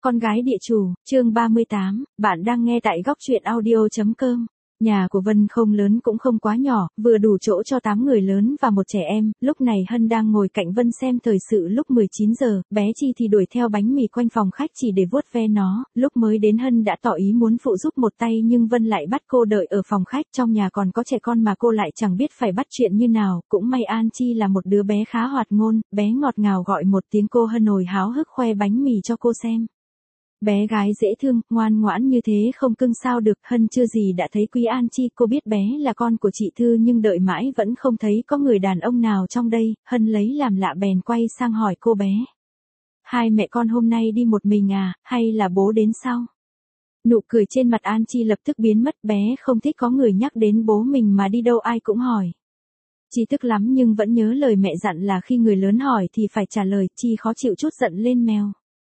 Con gái địa chủ, chương 38, bạn đang nghe tại góc truyện audio.com. Nhà của Vân không lớn cũng không quá nhỏ, vừa đủ chỗ cho 8 người lớn và một trẻ em. Lúc này Hân đang ngồi cạnh Vân xem thời sự lúc 19 giờ, bé Chi thì đuổi theo bánh mì quanh phòng khách chỉ để vuốt ve nó. Lúc mới đến Hân đã tỏ ý muốn phụ giúp một tay nhưng Vân lại bắt cô đợi ở phòng khách, trong nhà còn có trẻ con mà cô lại chẳng biết phải bắt chuyện như nào. Cũng may An Chi là một đứa bé khá hoạt ngôn, bé ngọt ngào gọi một tiếng cô Hân hồi háo hức khoe bánh mì cho cô xem. Bé gái dễ thương, ngoan ngoãn như thế không cưng sao được. Hân chưa gì đã thấy quý An Chi, cô biết bé là con của chị Thư nhưng đợi mãi vẫn không thấy có người đàn ông nào trong đây. Hân lấy làm lạ bèn quay sang hỏi cô bé. Hai mẹ con hôm nay đi một mình à, hay là bố đến sau? Nụ cười trên mặt An Chi lập tức biến mất, bé không thích có người nhắc đến bố mình mà đi đâu ai cũng hỏi. Chi tức lắm nhưng vẫn nhớ lời mẹ dặn là khi người lớn hỏi thì phải trả lời. Chi khó chịu chút giận lên mèo.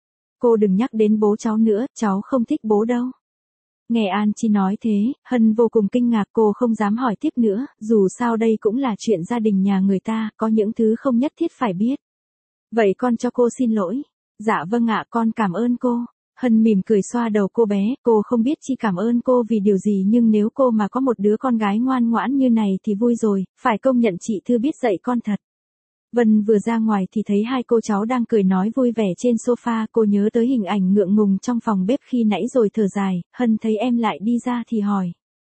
Cô đừng nhắc đến bố cháu nữa, cháu không thích bố đâu. Nghe An Chi nói thế, Hân vô cùng kinh ngạc, cô không dám hỏi tiếp nữa, dù sao đây cũng là chuyện gia đình nhà người ta, có những thứ không nhất thiết phải biết. Vậy con cho cô xin lỗi. Dạ vâng ạ, con cảm ơn cô. Hân mỉm cười xoa đầu cô bé, cô không biết Chi cảm ơn cô vì điều gì nhưng nếu cô mà có một đứa con gái ngoan ngoãn như này thì vui rồi, phải công nhận chị Thư biết dạy con thật. Vân vừa ra ngoài thì thấy hai cô cháu đang cười nói vui vẻ trên sofa, cô nhớ tới hình ảnh ngượng ngùng trong phòng bếp khi nãy rồi thở dài. Hân thấy em lại đi ra thì hỏi.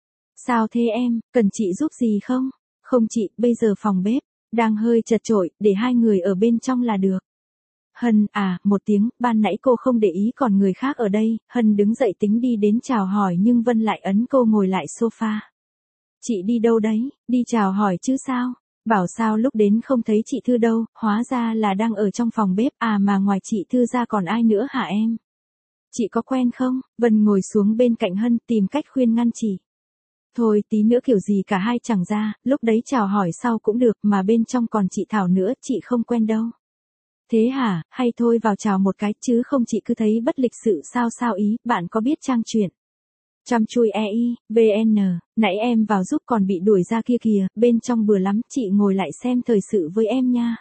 Sao thế em, cần chị giúp gì không? Không chị, bây giờ phòng bếp đang hơi chật chội, để hai người ở bên trong là được. Hân, một tiếng, ban nãy cô không để ý còn người khác ở đây. Hân đứng dậy tính đi đến chào hỏi nhưng Vân lại ấn cô ngồi lại sofa. Chị đi đâu đấy, đi chào hỏi chứ sao? Bảo sao lúc đến không thấy chị Thư đâu, hóa ra là đang ở trong phòng bếp, mà ngoài chị Thư ra còn ai nữa hả em? Chị có quen không? Vân ngồi xuống bên cạnh Hân tìm cách khuyên ngăn chị. Thôi tí nữa kiểu gì cả hai chẳng ra, lúc đấy chào hỏi sau cũng được mà bên trong còn chị Thảo nữa, chị không quen đâu. Thế hả, hay thôi vào chào một cái chứ không chị cứ thấy bất lịch sự sao ý, bạn có biết trang truyện Chăm chui VN, nãy em vào giúp còn bị đuổi ra kia kìa, bên trong bừa lắm, chị ngồi lại xem thời sự với em nha.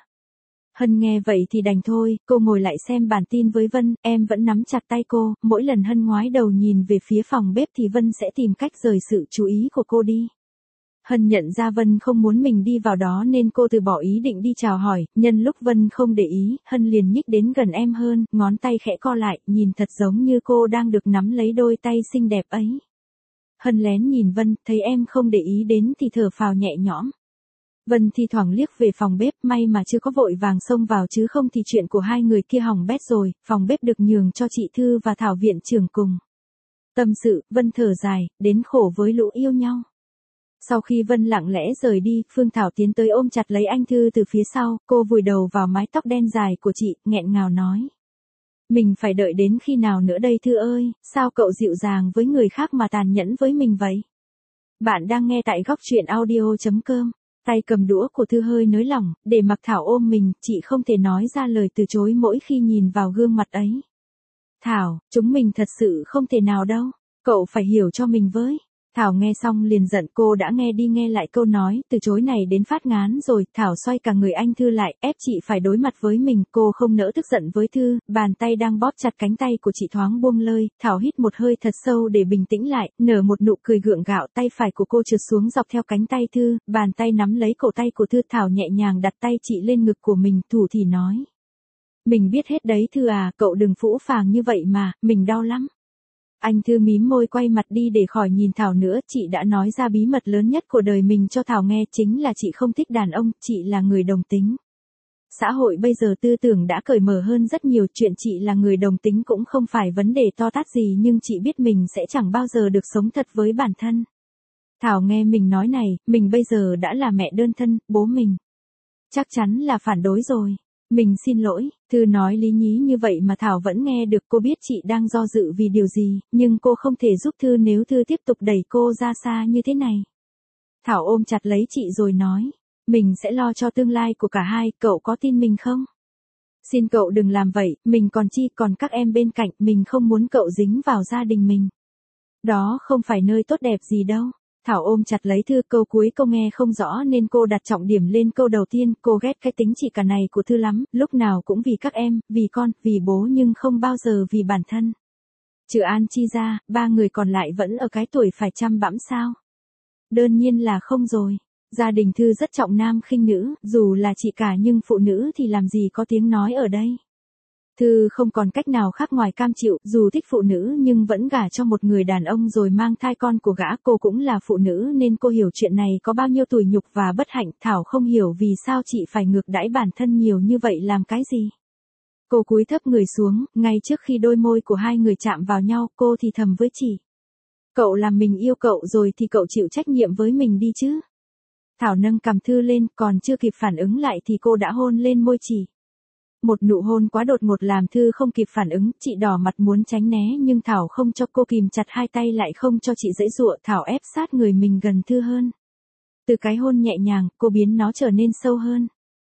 Hân nghe vậy thì đành thôi, cô ngồi lại xem bản tin với Vân, em vẫn nắm chặt tay cô, mỗi lần Hân ngoái đầu nhìn về phía phòng bếp thì Vân sẽ tìm cách rời sự chú ý của cô đi. Hân nhận ra Vân không muốn mình đi vào đó nên cô từ bỏ ý định đi chào hỏi, nhân lúc Vân không để ý, Hân liền nhích đến gần em hơn, ngón tay khẽ co lại, nhìn thật giống như cô đang được nắm lấy đôi tay xinh đẹp ấy. Hân lén nhìn Vân, thấy em không để ý đến thì thở phào nhẹ nhõm. Vân thi thoảng liếc về phòng bếp, may mà chưa có vội vàng xông vào chứ không thì chuyện của hai người kia hỏng bét rồi, phòng bếp được nhường cho chị Thư và Thảo viện trưởng cùng. Tâm sự, Vân thở dài, đến khổ với lũ yêu nhau. Sau khi Vân lặng lẽ rời đi, Phương Thảo tiến tới ôm chặt lấy anh Thư từ phía sau, cô vùi đầu vào mái tóc đen dài của chị, nghẹn ngào nói. Mình phải đợi đến khi nào nữa đây Thư ơi, sao cậu dịu dàng với người khác mà tàn nhẫn với mình vậy? Bạn đang nghe tại góc truyện audio.com, tay cầm đũa của Thư hơi nới lỏng, để mặc Thảo ôm mình, chị không thể nói ra lời từ chối mỗi khi nhìn vào gương mặt ấy. Thảo, chúng mình thật sự không thể nào đâu, cậu phải hiểu cho mình với. Thảo nghe xong liền giận, cô đã nghe đi nghe lại câu nói từ chối này đến phát ngán rồi. Thảo xoay cả người anh Thư lại, ép chị phải đối mặt với mình, cô không nỡ tức giận với Thư, bàn tay đang bóp chặt cánh tay của chị thoáng buông lơi. Thảo hít một hơi thật sâu để bình tĩnh lại, nở một nụ cười gượng gạo, tay phải của cô trượt xuống dọc theo cánh tay Thư, bàn tay nắm lấy cổ tay của Thư. Thảo nhẹ nhàng đặt tay chị lên ngực của mình, thủ thỉ nói. Mình biết hết đấy Thư à, cậu đừng phũ phàng như vậy mà, mình đau lắm. Anh Thư mím môi quay mặt đi để khỏi nhìn Thảo nữa, chị đã nói ra bí mật lớn nhất của đời mình cho Thảo nghe, chính là chị không thích đàn ông, chị là người đồng tính. Xã hội bây giờ tư tưởng đã cởi mở hơn rất nhiều, chuyện chị là người đồng tính cũng không phải vấn đề to tát gì nhưng chị biết mình sẽ chẳng bao giờ được sống thật với bản thân. Thảo nghe mình nói này, mình bây giờ đã là mẹ đơn thân, bố mình chắc chắn là phản đối rồi. Mình xin lỗi, Thư nói lý nhí như vậy mà Thảo vẫn nghe được, cô biết chị đang do dự vì điều gì, nhưng cô không thể giúp Thư nếu Thư tiếp tục đẩy cô ra xa như thế này. Thảo ôm chặt lấy chị rồi nói, mình sẽ lo cho tương lai của cả hai, cậu có tin mình không? Xin cậu đừng làm vậy, mình còn Chi còn các em bên cạnh, mình không muốn cậu dính vào gia đình mình. Đó không phải nơi tốt đẹp gì đâu. Thảo ôm chặt lấy Thư, câu cuối câu nghe không rõ nên cô đặt trọng điểm lên câu đầu tiên, cô ghét cái tính chị cả này của Thư lắm, lúc nào cũng vì các em, vì con, vì bố nhưng không bao giờ vì bản thân. Trừ An Chi ra, ba người còn lại vẫn ở cái tuổi phải chăm bẵm sao? Đương nhiên là không rồi. Gia đình Thư rất trọng nam khinh nữ, dù là chị cả nhưng phụ nữ thì làm gì có tiếng nói ở đây. Thư không còn cách nào khác ngoài cam chịu, dù thích phụ nữ nhưng vẫn gả cho một người đàn ông rồi mang thai con của gã. Cô cũng là phụ nữ nên cô hiểu chuyện này có bao nhiêu tủi nhục và bất hạnh. Thảo không hiểu vì sao chị phải ngược đãi bản thân nhiều như vậy làm cái gì. Cô cúi thấp người xuống, ngay trước khi đôi môi của hai người chạm vào nhau, cô thì thầm với chị. Cậu làm mình yêu cậu rồi thì cậu chịu trách nhiệm với mình đi chứ. Thảo nâng cằm Thư lên, còn chưa kịp phản ứng lại thì cô đã hôn lên môi chị. Một nụ hôn quá đột ngột làm Thư không kịp phản ứng, chị đỏ mặt muốn tránh né nhưng Thảo không cho cô, kìm chặt hai tay lại không cho chị giãy giụa. Thảo ép sát người mình gần Thư hơn. Từ cái hôn nhẹ nhàng, cô biến nó trở nên sâu hơn.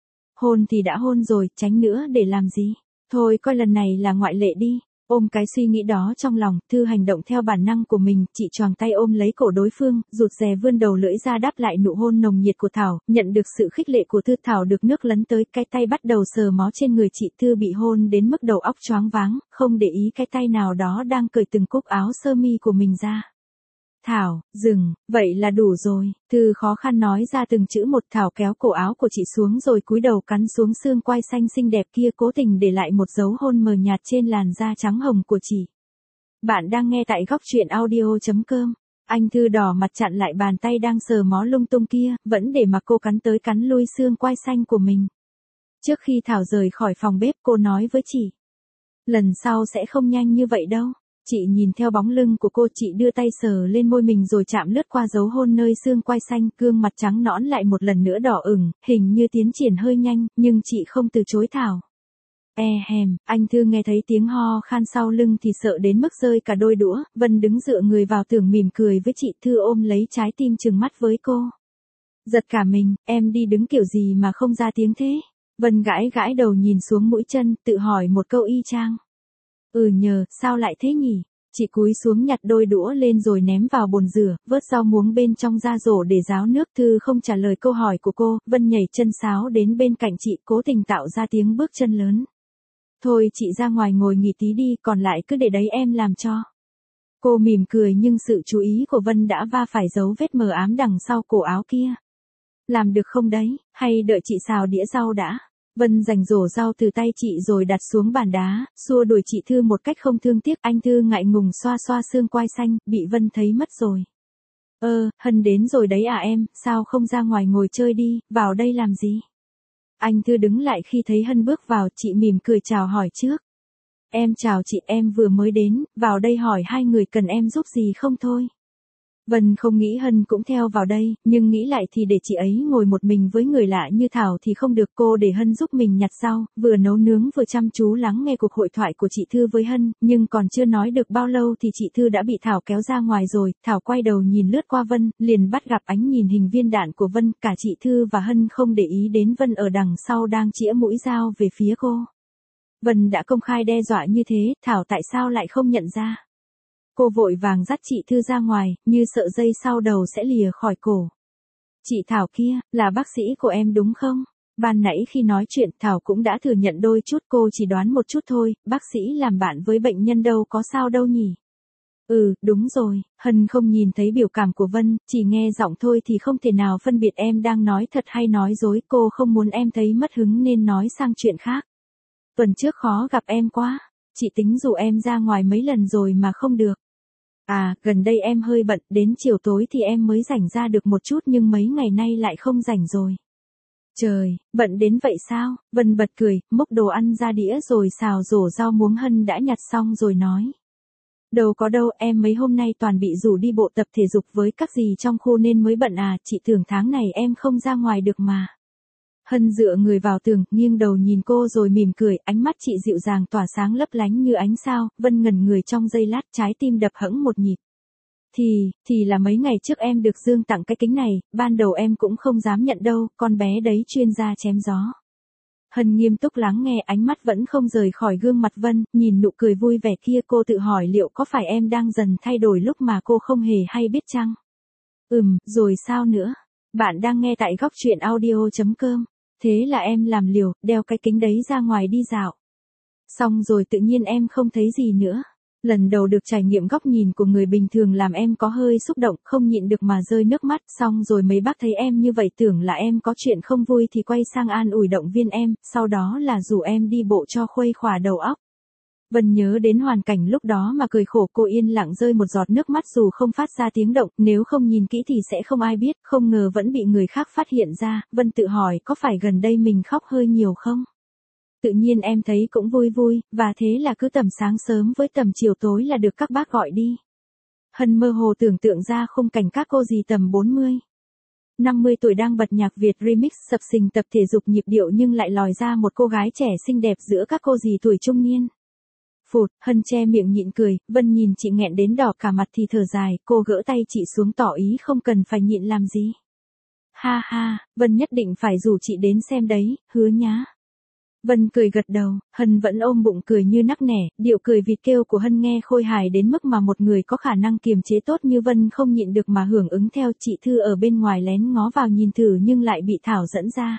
Hôn thì đã hôn rồi, tránh nữa để làm gì? Thôi coi lần này là ngoại lệ đi. Ôm cái suy nghĩ đó trong lòng, Thư hành động theo bản năng của mình, chị choàng tay ôm lấy cổ đối phương, rụt rè vươn đầu lưỡi ra đáp lại nụ hôn nồng nhiệt của Thảo, nhận được sự khích lệ của Thư. Thảo được nước lấn tới, cái tay bắt đầu sờ mó trên người chị. Thư bị hôn đến mức đầu óc choáng váng, không để ý cái tay nào đó đang cởi từng cúc áo sơ mi của mình ra. Thảo, dừng, vậy là đủ rồi. Thư khó khăn nói ra từng chữ một. Thảo kéo cổ áo của chị xuống rồi cúi đầu cắn xuống xương quai xanh xinh đẹp kia, cố tình để lại một dấu hôn mờ nhạt trên làn da trắng hồng của chị. Bạn đang nghe tại góc truyện audio.com. Anh Thư đỏ mặt chặn lại bàn tay đang sờ mó lung tung kia, vẫn để mặc cô cắn tới cắn lui xương quai xanh của mình. Trước khi Thảo rời khỏi phòng bếp, cô nói với chị. Lần sau sẽ không nhanh như vậy đâu. Chị nhìn theo bóng lưng của cô, chị đưa tay sờ lên môi mình rồi chạm lướt qua dấu hôn nơi xương quai xanh, gương mặt trắng nõn lại một lần nữa đỏ ửng, hình như tiến triển hơi nhanh, nhưng chị không từ chối Thảo. Anh Thư nghe thấy tiếng ho khan sau lưng thì sợ đến mức rơi cả đôi đũa. Vân đứng dựa người vào tường mỉm cười với chị. Thư ôm lấy trái tim trừng mắt với cô. Giật cả mình, em đi đứng kiểu gì mà không ra tiếng thế? Vân gãi gãi đầu nhìn xuống mũi chân, tự hỏi một câu y chang. Sao lại thế nhỉ? Chị cúi xuống nhặt đôi đũa lên rồi ném vào bồn rửa, vớt rau muống bên trong ra rổ để ráo nước. Thư không trả lời câu hỏi của cô, Vân nhảy chân sáo đến bên cạnh chị, cố tình tạo ra tiếng bước chân lớn. Thôi chị ra ngoài ngồi nghỉ tí đi, còn lại cứ để đấy em làm cho. Cô mỉm cười nhưng sự chú ý của Vân đã va phải dấu vết mờ ám đằng sau cổ áo kia. Làm được không đấy, hay đợi chị xào đĩa rau đã? Vân giành rổ rau từ tay chị rồi đặt xuống bàn đá, xua đuổi chị Thư một cách không thương tiếc. Anh Thư ngại ngùng xoa xoa xương quai xanh, bị Vân thấy mất rồi. Hân đến rồi đấy à em, sao không ra ngoài ngồi chơi đi, vào đây làm gì? Anh Thư đứng lại khi thấy Hân bước vào, chị mỉm cười chào hỏi trước. Em chào chị, em vừa mới đến, vào đây hỏi hai người cần em giúp gì không thôi. Vân không nghĩ Hân cũng theo vào đây, nhưng nghĩ lại thì để chị ấy ngồi một mình với người lạ như Thảo thì không được. Cô để Hân giúp mình nhặt rau, vừa nấu nướng vừa chăm chú lắng nghe cuộc hội thoại của chị Thư với Hân, nhưng còn chưa nói được bao lâu thì chị Thư đã bị Thảo kéo ra ngoài rồi. Thảo quay đầu nhìn lướt qua Vân, liền bắt gặp ánh nhìn hình viên đạn của Vân. Cả chị Thư và Hân không để ý đến Vân ở đằng sau đang chĩa mũi dao về phía cô. Vân đã công khai đe dọa như thế, Thảo tại sao lại không nhận ra? Cô vội vàng dắt chị Thư ra ngoài, như sợ dây sau đầu sẽ lìa khỏi cổ. Chị Thảo kia, là bác sĩ của em đúng không? Ban nãy khi nói chuyện Thảo cũng đã thừa nhận đôi chút, cô chỉ đoán một chút thôi, bác sĩ làm bạn với bệnh nhân đâu có sao đâu nhỉ? Đúng rồi. Hân không nhìn thấy biểu cảm của Vân, chỉ nghe giọng thôi thì không thể nào phân biệt em đang nói thật hay nói dối. Cô không muốn em thấy mất hứng nên nói sang chuyện khác. Tuần trước khó gặp em quá, chị tính rủ em ra ngoài mấy lần rồi mà không được. Gần đây em hơi bận, đến chiều tối thì em mới rảnh ra được một chút nhưng mấy ngày nay lại không rảnh rồi. Trời, bận đến vậy sao? Vân bật cười, múc đồ ăn ra đĩa rồi xào rổ rau muống Hân đã nhặt xong rồi nói. Đâu có đâu, em mấy hôm nay toàn bị rủ đi bộ tập thể dục với các dì trong khu nên mới bận chị tưởng tháng này em không ra ngoài được mà. Hân dựa người vào tường, nghiêng đầu nhìn cô rồi mỉm cười, ánh mắt chị dịu dàng tỏa sáng lấp lánh như ánh sao. Vân ngẩn người trong giây lát, trái tim đập hẫng một nhịp. Thì là mấy ngày trước em được Dương tặng cái kính này, ban đầu em cũng không dám nhận đâu, con bé đấy chuyên gia chém gió. Hân nghiêm túc lắng nghe, ánh mắt vẫn không rời khỏi gương mặt Vân, nhìn nụ cười vui vẻ kia cô tự hỏi liệu có phải em đang dần thay đổi lúc mà cô không hề hay biết chăng? Rồi sao nữa? Bạn đang nghe tại góc truyện audio.com. Thế là em làm liều, đeo cái kính đấy ra ngoài đi dạo. Xong rồi tự nhiên em không thấy gì nữa. Lần đầu được trải nghiệm góc nhìn của người bình thường làm em có hơi xúc động, không nhịn được mà rơi nước mắt. Xong rồi mấy bác thấy em như vậy tưởng là em có chuyện không vui thì quay sang an ủi động viên em, sau đó là rủ em đi bộ cho khuây khỏa đầu óc. Vân nhớ đến hoàn cảnh lúc đó mà cười khổ, cô yên lặng rơi một giọt nước mắt dù không phát ra tiếng động, nếu không nhìn kỹ thì sẽ không ai biết, không ngờ vẫn bị người khác phát hiện ra. Vân tự hỏi có phải gần đây mình khóc hơi nhiều không? Tự nhiên em thấy cũng vui vui, và thế là cứ tầm sáng sớm với tầm chiều tối là được các bác gọi đi. Hân mơ hồ tưởng tượng ra khung cảnh các cô dì tầm 40, 50 tuổi đang bật nhạc Việt remix sập sình tập thể dục nhịp điệu nhưng lại lòi ra một cô gái trẻ xinh đẹp giữa các cô dì tuổi trung niên. Phụt, Hân che miệng nhịn cười, Vân nhìn chị nghẹn đến đỏ cả mặt thì thở dài, cô gỡ tay chị xuống tỏ ý không cần phải nhịn làm gì. Ha ha, Vân nhất định phải rủ chị đến xem đấy, hứa nhá. Vân cười gật đầu, Hân vẫn ôm bụng cười như nắc nẻ, điệu cười vịt kêu của Hân nghe khôi hài đến mức mà một người có khả năng kiềm chế tốt như Vân không nhịn được mà hưởng ứng theo. Chị Thư ở bên ngoài lén ngó vào nhìn thử nhưng lại bị Thảo dẫn ra.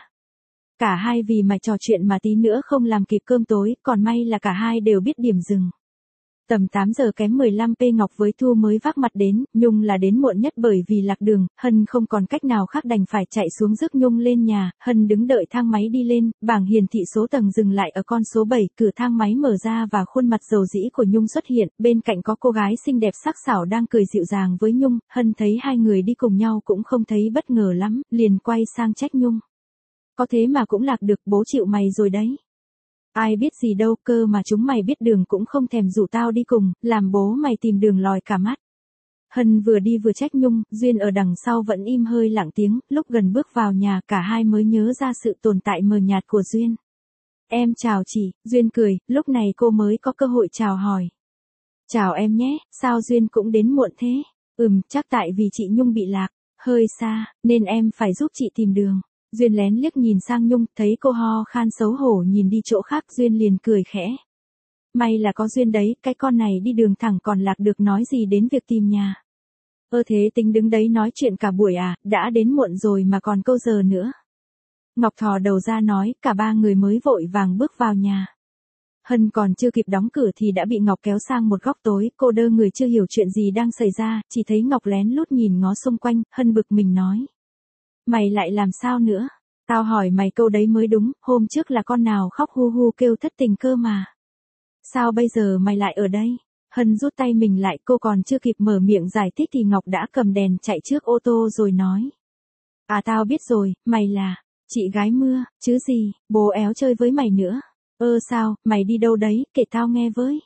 Cả hai vì mải trò chuyện mà tí nữa không làm kịp cơm tối, còn may là cả hai đều biết điểm dừng. Tầm 8 giờ kém 15 P Ngọc với Thu mới vác mặt đến, Nhung là đến muộn nhất bởi vì lạc đường, Hân không còn cách nào khác đành phải chạy xuống rước Nhung lên nhà. Hân đứng đợi thang máy đi lên, bảng hiển thị số tầng dừng lại ở con số 7, cửa thang máy mở ra và khuôn mặt dầu dĩ của Nhung xuất hiện, bên cạnh có cô gái xinh đẹp sắc sảo đang cười dịu dàng với Nhung. Hân thấy hai người đi cùng nhau cũng không thấy bất ngờ lắm, liền quay sang trách Nhung. Có thế mà cũng lạc được, bố chịu mày rồi đấy. Ai biết gì đâu, cơ mà chúng mày biết đường cũng không thèm rủ tao đi cùng, làm bố mày tìm đường lòi cả mắt. Hân vừa đi vừa trách Nhung, Duyên ở đằng sau vẫn im hơi lặng tiếng, lúc gần bước vào nhà cả hai mới nhớ ra sự tồn tại mờ nhạt của Duyên. Em chào chị, Duyên cười, lúc này cô mới có cơ hội chào hỏi. Chào em nhé, sao Duyên cũng đến muộn thế? Chắc tại vì chị Nhung bị lạc, hơi xa, nên em phải giúp chị tìm đường. Duyên lén liếc nhìn sang Nhung, thấy cô ho khan xấu hổ nhìn đi chỗ khác, Duyên liền cười khẽ. May là có Duyên đấy, cái con này đi đường thẳng còn lạc được nói gì đến việc tìm nhà. Thế tính đứng đấy nói chuyện cả buổi à, đã đến muộn rồi mà còn câu giờ nữa. Ngọc thò đầu ra nói, cả ba người mới vội vàng bước vào nhà. Hân còn chưa kịp đóng cửa thì đã bị Ngọc kéo sang một góc tối, cô đơ người chưa hiểu chuyện gì đang xảy ra, chỉ thấy Ngọc lén lút nhìn ngó xung quanh, Hân bực mình nói. Mày lại làm sao nữa? Tao hỏi mày câu đấy mới đúng, hôm trước là con nào khóc hu hu kêu thất tình cơ mà. Sao bây giờ mày lại ở đây? Hân rút tay mình lại, cô còn chưa kịp mở miệng giải thích thì Ngọc đã cầm đèn chạy trước ô tô rồi nói. À tao biết rồi, mày là chị gái Mưa, chứ gì, bố éo chơi với mày nữa. Sao, mày đi đâu đấy, kể tao nghe với.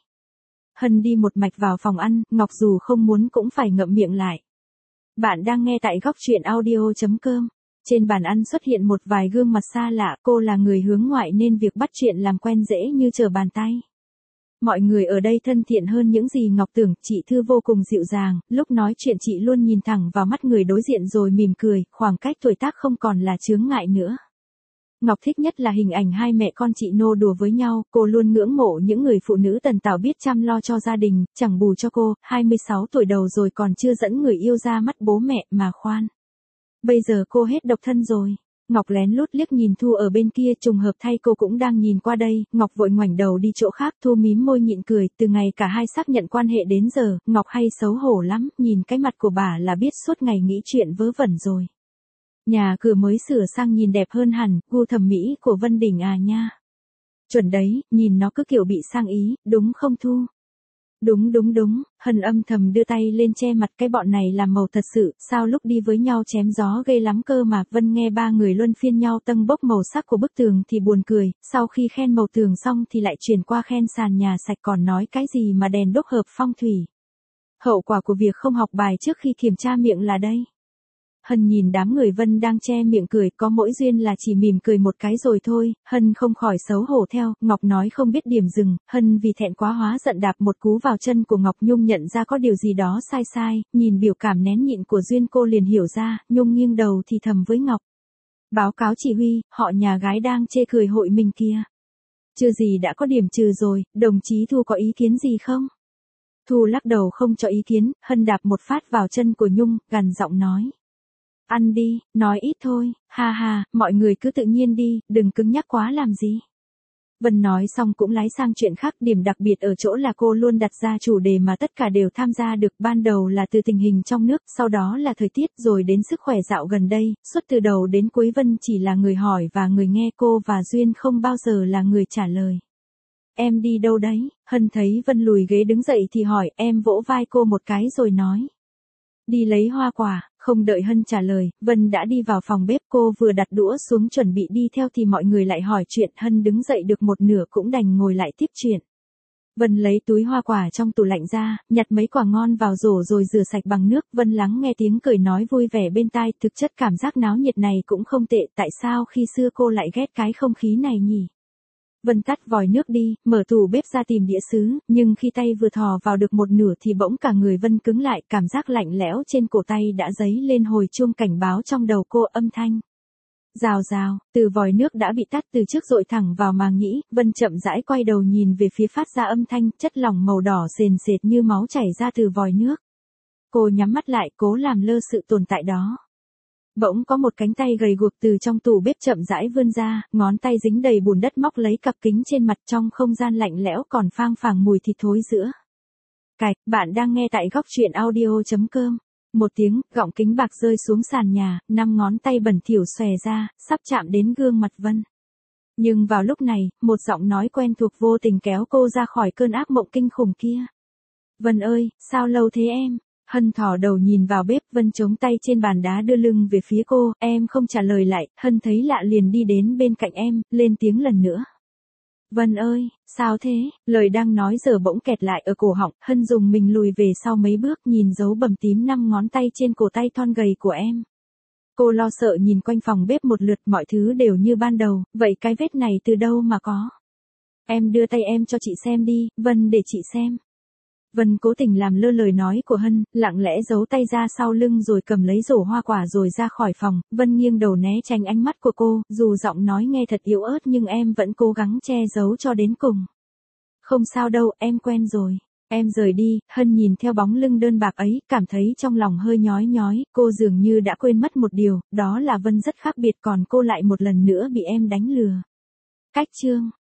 Hân đi một mạch vào phòng ăn, Ngọc dù không muốn cũng phải ngậm miệng lại. Bạn đang nghe tại góc truyện audio.com. Trên bàn ăn xuất hiện một vài gương mặt xa lạ, cô là người hướng ngoại nên việc bắt chuyện làm quen dễ như trở bàn tay. Mọi người ở đây thân thiện hơn những gì Ngọc tưởng, chị Thư vô cùng dịu dàng, lúc nói chuyện chị luôn nhìn thẳng vào mắt người đối diện rồi mỉm cười, khoảng cách tuổi tác không còn là chướng ngại nữa. Ngọc thích nhất là hình ảnh hai mẹ con chị nô đùa với nhau, cô luôn ngưỡng mộ những người phụ nữ tần tảo biết chăm lo cho gia đình, chẳng bù cho cô, 26 tuổi đầu rồi còn chưa dẫn người yêu ra mắt bố mẹ mà khoan. Bây giờ cô hết độc thân rồi. Ngọc lén lút liếc nhìn Thu ở bên kia, trùng hợp thay cô cũng đang nhìn qua đây, Ngọc vội ngoảnh đầu đi chỗ khác, Thu mím môi nhịn cười, từ ngày cả hai xác nhận quan hệ đến giờ, Ngọc hay xấu hổ lắm, nhìn cái mặt của bà là biết suốt ngày nghĩ chuyện vớ vẩn rồi. Nhà cửa mới sửa sang nhìn đẹp hơn hẳn, gu thẩm mỹ của Vân đỉnh à nha. Chuẩn đấy, nhìn nó cứ kiểu bị sang ý, đúng không Thu? Đúng, Hân âm thầm đưa tay lên che mặt, cái bọn này làm màu thật sự, sao lúc đi với nhau chém gió ghê lắm cơ mà. Vân nghe ba người luân phiên nhau tâng bốc màu sắc của bức tường thì buồn cười, sau khi khen màu tường xong thì lại chuyển qua khen sàn nhà sạch, còn nói cái gì mà đèn đúc hợp phong thủy. Hậu quả của việc không học bài trước khi kiểm tra miệng là đây. Hân nhìn đám người Vân đang che miệng cười, có mỗi Duyên là chỉ mỉm cười một cái rồi thôi, Hân không khỏi xấu hổ theo. Ngọc nói không biết điểm dừng, Hân vì thẹn quá hóa giận đạp một cú vào chân của Ngọc. Nhung nhận ra có điều gì đó sai, nhìn biểu cảm nén nhịn của Duyên cô liền hiểu ra, Nhung nghiêng đầu thì thầm với Ngọc. Báo cáo chỉ huy, họ nhà gái đang chê cười hội mình kia. Chưa gì đã có điểm trừ rồi, đồng chí Thu có ý kiến gì không? Thu lắc đầu không cho ý kiến, Hân đạp một phát vào chân của Nhung, gằn giọng nói. Ăn đi, nói ít thôi, ha ha, mọi người cứ tự nhiên đi, đừng cứng nhắc quá làm gì. Vân nói xong cũng lái sang chuyện khác, điểm đặc biệt ở chỗ là cô luôn đặt ra chủ đề mà tất cả đều tham gia được, ban đầu là từ tình hình trong nước, sau đó là thời tiết, rồi đến sức khỏe dạo gần đây, suốt từ đầu đến cuối Vân chỉ là người hỏi và người nghe, cô và Duyên không bao giờ là người trả lời. Em đi đâu đấy? Hân thấy Vân lùi ghế đứng dậy thì hỏi, em vỗ vai cô một cái rồi nói. Đi lấy hoa quả. Không đợi Hân trả lời, Vân đã đi vào phòng bếp, cô vừa đặt đũa xuống chuẩn bị đi theo thì mọi người lại hỏi chuyện, Hân đứng dậy được một nửa cũng đành ngồi lại tiếp chuyện. Vân lấy túi hoa quả trong tủ lạnh ra, nhặt mấy quả ngon vào rổ rồi rửa sạch bằng nước, Vân lắng nghe tiếng cười nói vui vẻ bên tai, thực chất cảm giác náo nhiệt này cũng không tệ, tại sao khi xưa cô lại ghét cái không khí này nhỉ? Vân tắt vòi nước đi, mở tủ bếp ra tìm đĩa sứ, nhưng khi tay vừa thò vào được một nửa thì bỗng cả người Vân cứng lại, cảm giác lạnh lẽo trên cổ tay đã dấy lên hồi chuông cảnh báo trong đầu cô, âm thanh. Rào rào, từ vòi nước đã bị tắt từ trước dội thẳng vào màng nhĩ, Vân chậm rãi quay đầu nhìn về phía phát ra âm thanh, chất lỏng màu đỏ sền sệt như máu chảy ra từ vòi nước. Cô nhắm mắt lại, cố làm lơ sự tồn tại đó. Bỗng có một cánh tay gầy guộc từ trong tủ bếp chậm rãi vươn ra, ngón tay dính đầy bùn đất móc lấy cặp kính trên mặt, trong không gian lạnh lẽo còn phang phàng mùi thịt thối giữa. Cạch, bạn đang nghe tại góc truyện audio.com. Một tiếng, gọng kính bạc rơi xuống sàn nhà, 5 ngón tay bẩn thỉu xòe ra, sắp chạm đến gương mặt Vân. Nhưng vào lúc này, một giọng nói quen thuộc vô tình kéo cô ra khỏi cơn ác mộng kinh khủng kia. Vân ơi, sao lâu thế em? Hân thò đầu nhìn vào bếp, Vân chống tay trên bàn đá đưa lưng về phía cô, em không trả lời lại, Hân thấy lạ liền đi đến bên cạnh em, lên tiếng lần nữa. Vân ơi, sao thế? Lời đang nói giờ bỗng kẹt lại ở cổ họng, Hân dùng mình lùi về sau mấy bước, nhìn dấu bầm tím 5 ngón tay trên cổ tay thon gầy của em. Cô lo sợ nhìn quanh phòng bếp một lượt, mọi thứ đều như ban đầu, vậy cái vết này từ đâu mà có? Em đưa tay em cho chị xem đi, Vân, để chị xem. Vân cố tình làm lơ lời nói của Hân, lặng lẽ giấu tay ra sau lưng rồi cầm lấy rổ hoa quả rồi ra khỏi phòng. Vân nghiêng đầu né tránh ánh mắt của cô, dù giọng nói nghe thật yếu ớt nhưng em vẫn cố gắng che giấu cho đến cùng. Không sao đâu, em quen rồi. Em rời đi. Hân nhìn theo bóng lưng đơn bạc ấy, cảm thấy trong lòng hơi nhói nhói, cô dường như đã quên mất một điều, đó là Vân rất khác biệt, còn cô lại một lần nữa bị em đánh lừa. Cách chương